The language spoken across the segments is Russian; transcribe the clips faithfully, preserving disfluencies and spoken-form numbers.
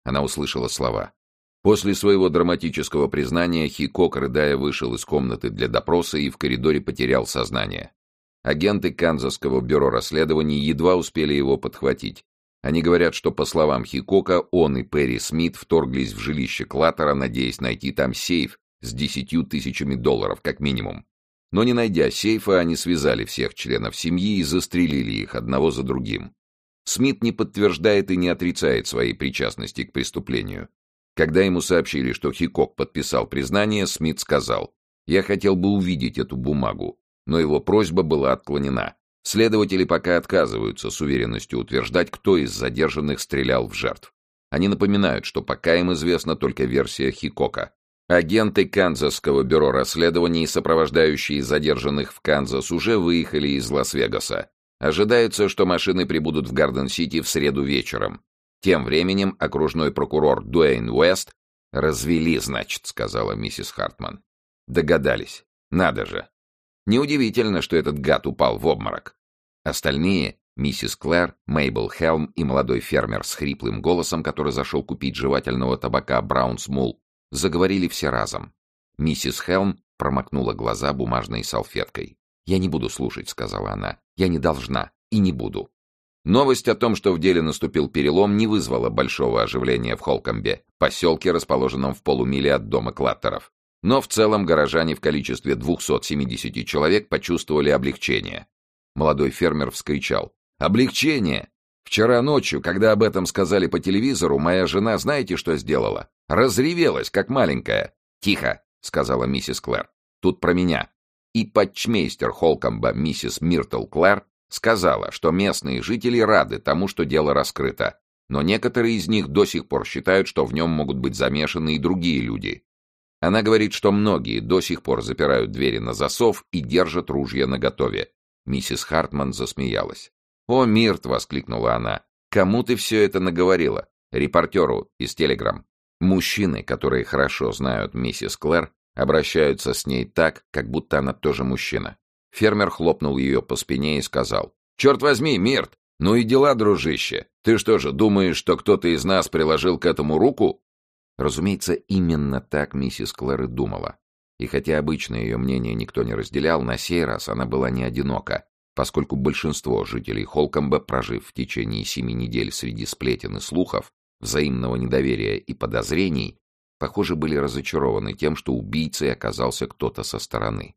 Она услышала слова. После своего драматического признания Хикок, рыдая, вышел из комнаты для допроса и в коридоре потерял сознание. Агенты Канзасского бюро расследований едва успели его подхватить. Они говорят, что, по словам Хикока, он и Перри Смит вторглись в жилище Клаттера, надеясь найти там сейф с десятью тысячами долларов, как минимум. Но не найдя сейфа, они связали всех членов семьи и застрелили их одного за другим. Смит не подтверждает и не отрицает своей причастности к преступлению. Когда ему сообщили, что Хикок подписал признание, Смит сказал: «Я хотел бы увидеть эту бумагу», но его просьба была отклонена. Следователи пока отказываются с уверенностью утверждать, кто из задержанных стрелял в жертв. Они напоминают, что пока им известна только версия Хикока. Агенты Канзасского бюро расследований, сопровождающие задержанных в Канзас, уже выехали из Лас-Вегаса. Ожидается, что машины прибудут в Гарден-Сити в среду вечером. Тем временем окружной прокурор Дуэйн Уэст... «Развели, значит», — сказала миссис Хартман. «Догадались. Надо же. Неудивительно, что этот гад упал в обморок». Остальные, миссис Клэр, Мейбл Хелм и молодой фермер с хриплым голосом, который зашел купить жевательного табака Браунс Мул, заговорили все разом. Миссис Хелм промокнула глаза бумажной салфеткой. «Я не буду слушать», — сказала она. «Я не должна и не буду». Новость о том, что в деле наступил перелом, не вызвала большого оживления в Холкомбе, поселке, расположенном в полумиле от дома Клаттеров. Но в целом горожане в количестве двухсот семидесяти человек почувствовали облегчение. Молодой фермер вскричал: «Облегчение! Вчера ночью, когда об этом сказали по телевизору, моя жена знаете, что сделала? Разревелась, как маленькая». «Тихо», — сказала миссис Клэр. «Тут про меня». И почмейстер Холкомба, миссис Миртл Клэр, сказала, что местные жители рады тому, что дело раскрыто, но некоторые из них до сих пор считают, что в нем могут быть замешаны и другие люди. Она говорит, что многие до сих пор запирают двери на засов и держат ружья наготове. Миссис Хартман засмеялась. «О, Мирт!» — воскликнула она. «Кому ты все это наговорила?» «Репортеру из Телеграм». Мужчины, которые хорошо знают миссис Клэр, обращаются с ней так, как будто она тоже мужчина. Фермер хлопнул ее по спине и сказал: «Черт возьми, Мирт! Ну и дела, дружище! Ты что же, думаешь, что кто-то из нас приложил к этому руку?» Разумеется, именно так миссис Клэр и думала. И хотя обычно ее мнение никто не разделял, на сей раз она была не одинока, поскольку большинство жителей Холкомба, прожив в течение семи недель среди сплетен и слухов, взаимного недоверия и подозрений, похоже, были разочарованы тем, что убийцей оказался кто-то со стороны.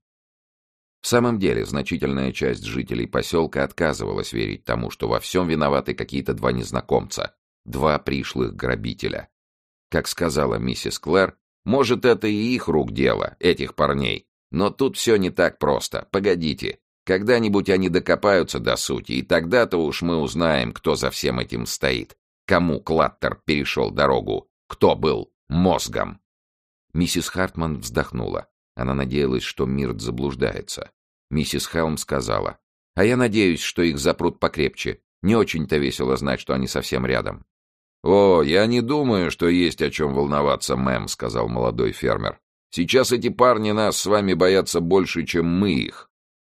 В самом деле, значительная часть жителей поселка отказывалась верить тому, что во всем виноваты какие-то два незнакомца, два пришлых грабителя. Как сказала миссис Клэр, может, это и их рук дело, этих парней, но тут все не так просто. Погодите, когда-нибудь они докопаются до сути, и тогда-то уж мы узнаем, кто за всем этим стоит, кому Клаттер перешел дорогу, кто был мозгом. Миссис Хартман вздохнула. Она надеялась, что Мирт заблуждается. Миссис Хелм сказала: «А я надеюсь, что их запрут покрепче. Не очень-то весело знать, что они совсем рядом». «О, я не думаю, что есть о чем волноваться, мэм», — сказал молодой фермер. «Сейчас эти парни нас с вами боятся больше, чем мы их».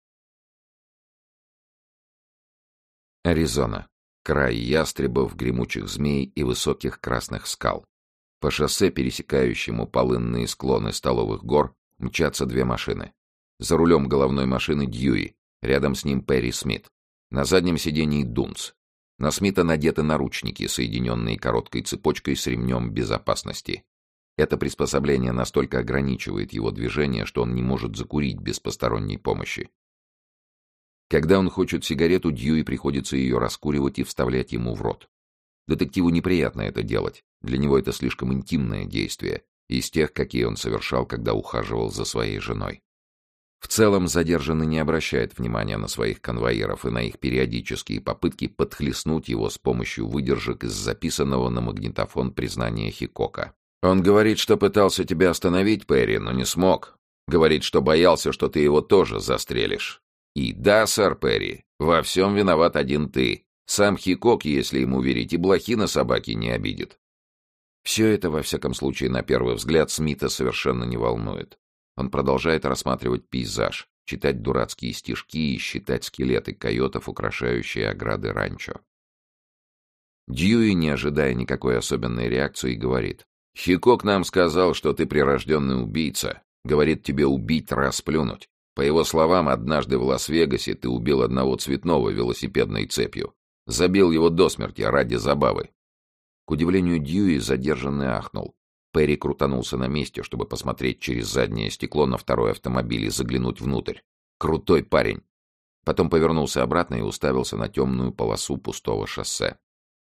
Аризона. Край ястребов, гремучих змей и высоких красных скал. По шоссе, пересекающему полынные склоны Столовых гор, мчатся две машины. За рулем головной машины Дьюи, рядом с ним Перри Смит. На заднем сидении Дунс. На Смита надеты наручники, соединенные короткой цепочкой с ремнем безопасности. Это приспособление настолько ограничивает его движение, что он не может закурить без посторонней помощи. Когда он хочет сигарету, Дьюи приходится ее раскуривать и вставлять ему в рот. Детективу неприятно это делать, для него это слишком интимное действие, из тех, какие он совершал, когда ухаживал за своей женой. В целом, задержанный не обращает внимания на своих конвоиров и на их периодические попытки подхлестнуть его с помощью выдержек из записанного на магнитофон признания Хикока. «Он говорит, что пытался тебя остановить, Перри, но не смог. Говорит, что боялся, что ты его тоже застрелишь. И да, сэр Перри, во всем виноват один ты. Сам Хикок, если ему верить, и блохи на собаке не обидит». Все это, во всяком случае, на первый взгляд, Смита совершенно не волнует. Он продолжает рассматривать пейзаж, читать дурацкие стишки и считать скелеты койотов, украшающие ограды ранчо. Дьюи, не ожидая никакой особенной реакции, говорит: «Хикок нам сказал, что ты прирожденный убийца. Говорит, тебе убить, расплюнуть. По его словам, однажды в Лас-Вегасе ты убил одного цветного велосипедной цепью. Забил его до смерти ради забавы». К удивлению Дьюи, задержанный ахнул. Перри крутанулся на месте, чтобы посмотреть через заднее стекло на второй автомобиль и заглянуть внутрь. Крутой парень. Потом повернулся обратно и уставился на темную полосу пустого шоссе.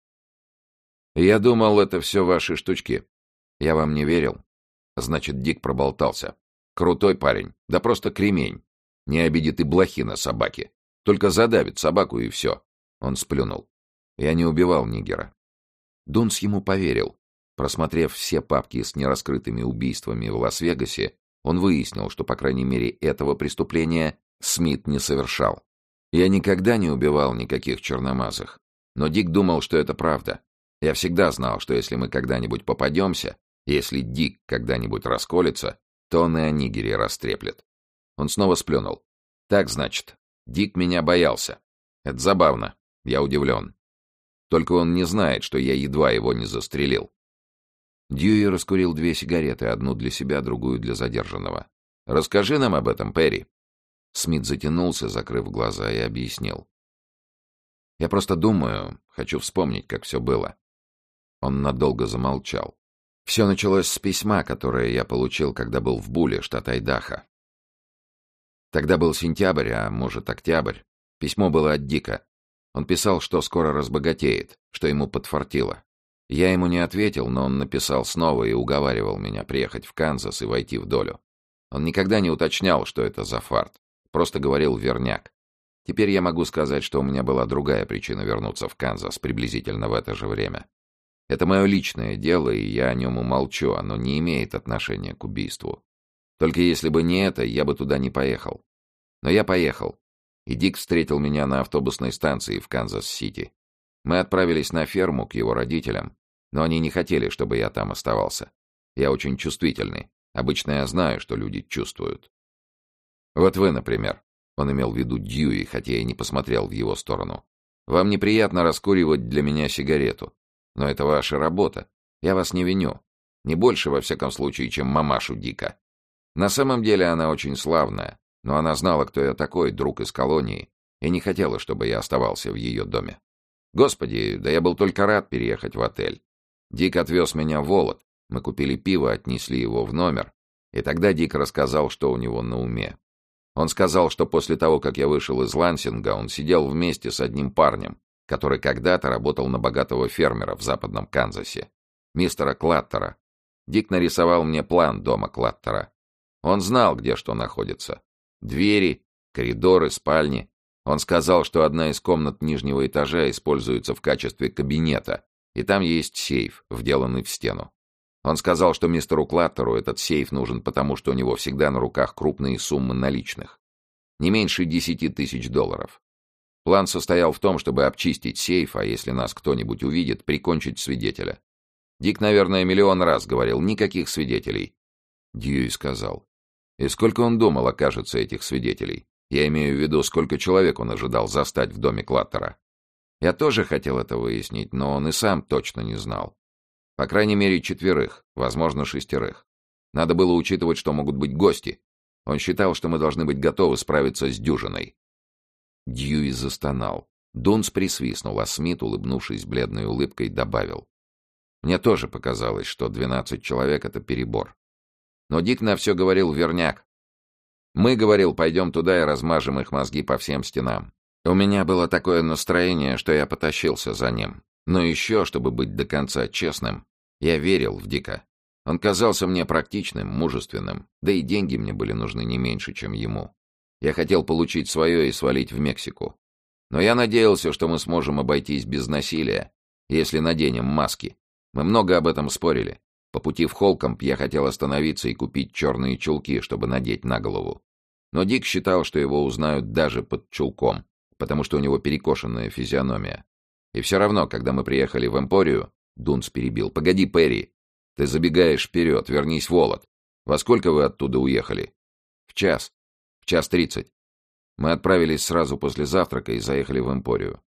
«Я думал, это все ваши штучки. Я вам не верил». Значит, Дик проболтался. «Крутой парень. Да просто кремень. Не обидит и блохи на собаке. Только задавит собаку и все». Он сплюнул. «Я не убивал нигера». Дунс ему поверил. Просмотрев все папки с нераскрытыми убийствами в Лас-Вегасе, он выяснил, что, по крайней мере, этого преступления Смит не совершал. «Я никогда не убивал никаких черномазых. Но Дик думал, что это правда. Я всегда знал, что если мы когда-нибудь попадемся, если Дик когда-нибудь расколется, то он и о нигере растреплет». Он снова сплюнул. «Так, значит, Дик меня боялся. Это забавно. Я удивлен. Только он не знает, что я едва его не застрелил». Дьюи раскурил две сигареты, одну для себя, другую для задержанного. «Расскажи нам об этом, Перри». Смит затянулся, закрыв глаза, и объяснил. «Я просто думаю, хочу вспомнить, как все было». Он надолго замолчал. Все началось с письма, которое я получил, когда был в Буле, штат Айдахо. Тогда был сентябрь, а может, октябрь. Письмо было от Дика. Он писал, что скоро разбогатеет, что ему подфартило. Я ему не ответил, но он написал снова и уговаривал меня приехать в Канзас и войти в долю. Он никогда не уточнял, что это за фарт. Просто говорил верняк. Теперь я могу сказать, что у меня была другая причина вернуться в Канзас приблизительно в это же время. Это мое личное дело, и я о нем умолчу, оно не имеет отношения к убийству. Только если бы не это, я бы туда не поехал. Но я поехал, и Дик встретил меня на автобусной станции в Канзас-Сити. Мы отправились на ферму к его родителям, но они не хотели, чтобы я там оставался. Я очень чувствительный. Обычно я знаю, что люди чувствуют. Вот вы, например. Он имел в виду Дьюи, хотя и не посмотрел в его сторону. Вам неприятно раскуривать для меня сигарету. Но это ваша работа. Я вас не виню. Не больше, во всяком случае, чем мамашу Дика. На самом деле она очень славная, но она знала, кто я такой, друг из колонии, и не хотела, чтобы я оставался в ее доме. Господи, да я был только рад переехать в отель. Дик отвез меня в Волод. Мы купили пиво, отнесли его в номер. И тогда Дик рассказал, что у него на уме. Он сказал, что после того, как я вышел из Лансинга, он сидел вместе с одним парнем, который когда-то работал на богатого фермера в западном Канзасе, мистера Клаттера. Дик нарисовал мне план дома Клаттера. Он знал, где что находится. Двери, коридоры, спальни. Он сказал, что одна из комнат нижнего этажа используется в качестве кабинета, и там есть сейф, вделанный в стену. Он сказал, что мистеру Клаттеру этот сейф нужен потому, что у него всегда на руках крупные суммы наличных. Не меньше десяти тысяч долларов. План состоял в том, чтобы обчистить сейф, а если нас кто-нибудь увидит, прикончить свидетеля. Дик, наверное, миллион раз говорил: никаких свидетелей. Дьюи сказал: и сколько он думал окажется этих свидетелей? Я имею в виду, сколько человек он ожидал застать в доме Клаттера. Я тоже хотел это выяснить, но он и сам точно не знал. По крайней мере, четверых, возможно, шестерых. Надо было учитывать, что могут быть гости. Он считал, что мы должны быть готовы справиться с дюжиной. Дьюи застонал. Дунс присвистнул, а Смит, улыбнувшись бледной улыбкой, добавил: мне тоже показалось, что двенадцать человек — это перебор. Но Дик на все говорил верняк. Мы, говорил, пойдем туда и размажем их мозги по всем стенам. У меня было такое настроение, что я потащился за ним. Но еще, чтобы быть до конца честным, я верил в Дика. Он казался мне практичным, мужественным, да и деньги мне были нужны не меньше, чем ему. Я хотел получить свое и свалить в Мексику. Но я надеялся, что мы сможем обойтись без насилия, если наденем маски. Мы много об этом спорили. По пути в Холкомб я хотел остановиться и купить черные чулки, чтобы надеть на голову. Но Дик считал, что его узнают даже под чулком, потому что у него перекошенная физиономия. И все равно, когда мы приехали в Эмпорию, Дунс перебил: «Погоди, Перри, ты забегаешь вперед, вернись в Волод. Во сколько вы оттуда уехали?» «В час. В час тридцать. Мы отправились сразу после завтрака и заехали в Эмпорию.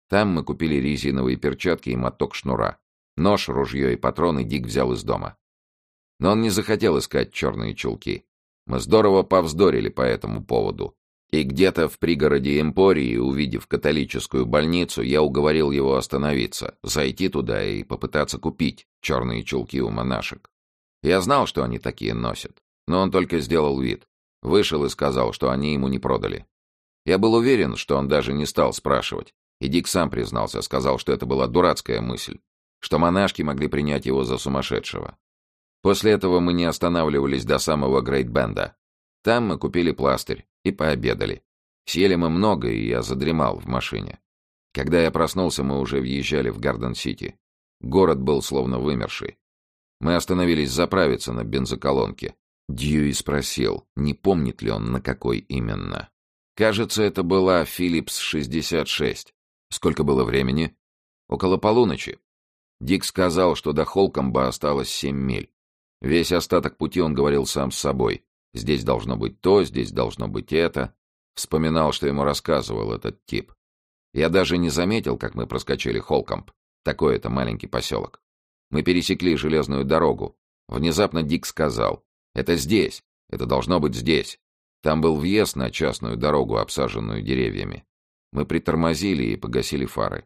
Там мы купили резиновые перчатки и моток шнура. Нож, ружье и патроны Дик взял из дома. Но он не захотел искать черные чулки. Мы здорово повздорили по этому поводу. И где-то в пригороде Эмпории, увидев католическую больницу, я уговорил его остановиться, зайти туда и попытаться купить черные чулки у монашек. Я знал, что они такие носят, но он только сделал вид. Вышел и сказал, что они ему не продали. Я был уверен, что он даже не стал спрашивать. И Дик сам признался, сказал, что это была дурацкая мысль, что монашки могли принять его за сумасшедшего. После этого мы не останавливались до самого Грейт-Бенда. Там мы купили пластырь и пообедали. Съели мы много, и я задремал в машине. Когда я проснулся, мы уже въезжали в Гарден-Сити. Город был словно вымерший. Мы остановились заправиться на бензоколонке. Дьюи спросил, не помнит ли он, на какой именно. Кажется, это была Philips шестьдесят шесть. Сколько было времени? Около полуночи. Дик сказал, что до Холкомба осталось семь миль. Весь остаток пути он говорил сам с собой. Здесь должно быть то, здесь должно быть это. Вспоминал, что ему рассказывал этот тип. Я даже не заметил, как мы проскочили Холкомб. Такой это маленький поселок. Мы пересекли железную дорогу. Внезапно Дик сказал: «Это здесь, это должно быть здесь». Там был въезд на частную дорогу, обсаженную деревьями. Мы притормозили и погасили фары.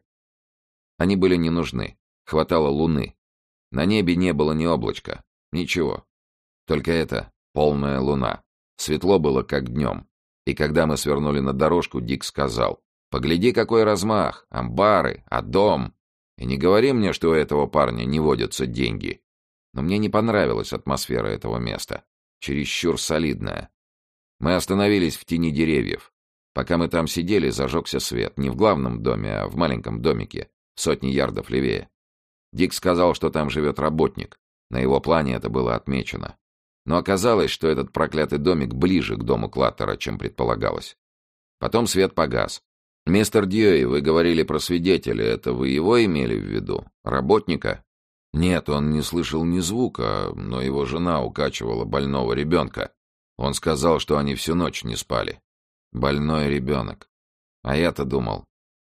Они были не нужны. Хватало луны. На небе не было ни облачка. Ничего. Только это полная луна. Светло было, как днем. И когда мы свернули на дорожку, Дик сказал: «Погляди, какой размах! Амбары! А дом! И не говори мне, что у этого парня не водятся деньги». Но мне не понравилась атмосфера этого места. Чересчур солидная. Мы остановились в тени деревьев. Пока мы там сидели, зажегся свет. Не в главном доме, а в маленьком домике, сотни ярдов левее. Дик сказал, что там живет работник. На его плане это было отмечено. Но оказалось, что этот проклятый домик ближе к дому Клаттера, чем предполагалось. Потом свет погас. «Мистер Дьюи, вы говорили про свидетеля. Это вы его имели в виду? Работника?» «Нет, он не слышал ни звука, но его жена укачивала больного ребенка. Он сказал, что они всю ночь не спали. Больной ребенок. А я-то думал...»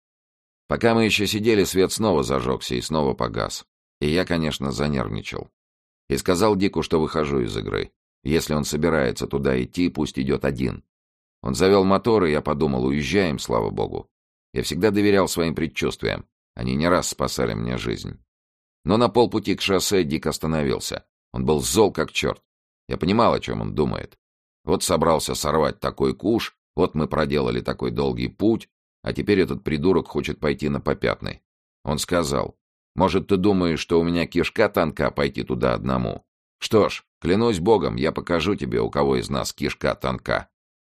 Пока мы еще сидели, свет снова зажегся и снова погас. И я, конечно, занервничал. И сказал Дику, что выхожу из игры. Если он собирается туда идти, пусть идет один. Он завел мотор, и я подумал: уезжаем, слава богу. Я всегда доверял своим предчувствиям. Они не раз спасали мне жизнь. Но на полпути к шоссе Дик остановился. Он был зол как черт. Я понимал, о чем он думает. Вот собрался сорвать такой куш, вот мы проделали такой долгий путь, а теперь этот придурок хочет пойти на попятный. Он сказал: «Может, ты думаешь, что у меня кишка тонка пойти туда одному? Что ж, клянусь богом, я покажу тебе, у кого из нас кишка тонка».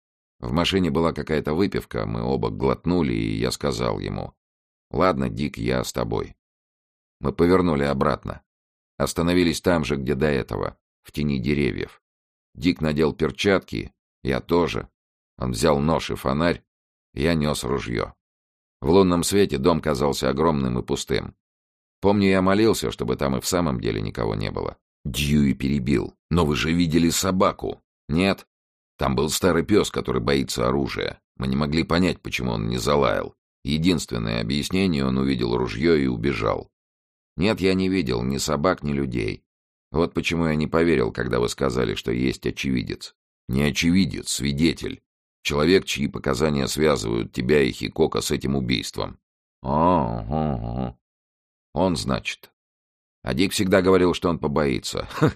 В машине была какая-то выпивка, мы оба глотнули, и я сказал ему: «Ладно, Дик, я с тобой». Мы повернули обратно. Остановились там же, где до этого, в тени деревьев. Дик надел перчатки, я тоже. Он взял нож и фонарь, я нес ружье. В лунном свете дом казался огромным и пустым. Помню, я молился, чтобы там и в самом деле никого не было. Дьюи перебил: «Но вы же видели собаку?» «Нет. Там был старый пес, который боится оружия. Мы не могли понять, почему он не залаял. Единственное объяснение — он увидел ружье и убежал. Нет, я не видел ни собак, ни людей. Вот почему я не поверил, когда вы сказали, что есть очевидец. Не очевидец, свидетель. Человек, чьи показания связывают тебя и Хикока с этим убийством». «О, о, о. Он, значит». А Дик всегда говорил, что он побоится. Ха.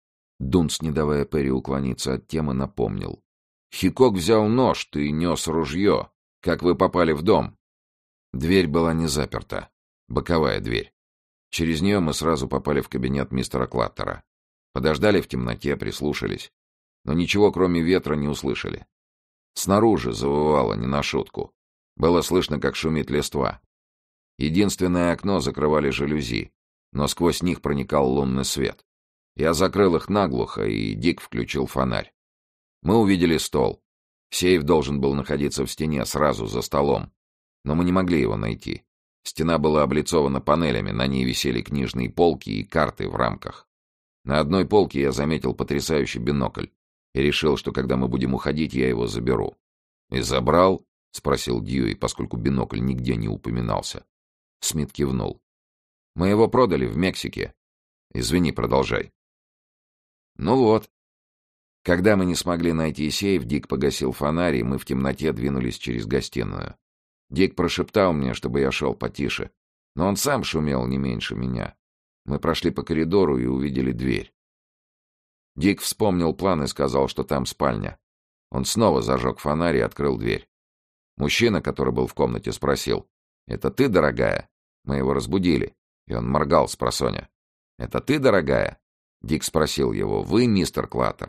Дунс, не давая Перри уклониться от темы, напомнил: «Хикок взял нож, ты нес ружье. Как вы попали в дом?» Дверь была не заперта. Боковая дверь. Через нее мы сразу попали в кабинет мистера Клаттера. Подождали в темноте, прислушались. Но ничего, кроме ветра, не услышали. Снаружи завывало не на шутку. Было слышно, как шумит листва. Единственное окно закрывали жалюзи, но сквозь них проникал лунный свет. Я закрыл их наглухо, и Дик включил фонарь. Мы увидели стол. Сейф должен был находиться в стене, сразу за столом. Но мы не могли его найти. Стена была облицована панелями, на ней висели книжные полки и карты в рамках. На одной полке я заметил потрясающий бинокль и решил, что когда мы будем уходить, я его заберу. И забрал, — спросил Дьюи, поскольку бинокль нигде не упоминался. Смит кивнул. «Мы его продали в Мексике. Извини, продолжай». «Ну вот. Когда мы не смогли найти сейф, Дик погасил фонарь, и мы в темноте двинулись через гостиную. Дик прошептал мне, чтобы я шел потише, но он сам шумел не меньше меня. Мы прошли по коридору и увидели дверь. Дик вспомнил план и сказал, что там спальня. Он снова зажег фонарь и открыл дверь. Мужчина, который был в комнате, спросил: «Это ты, дорогая?» Мы его разбудили, и он моргал спросонья. «Это ты, дорогая?» Дик спросил его: «Вы, мистер Клаттер?»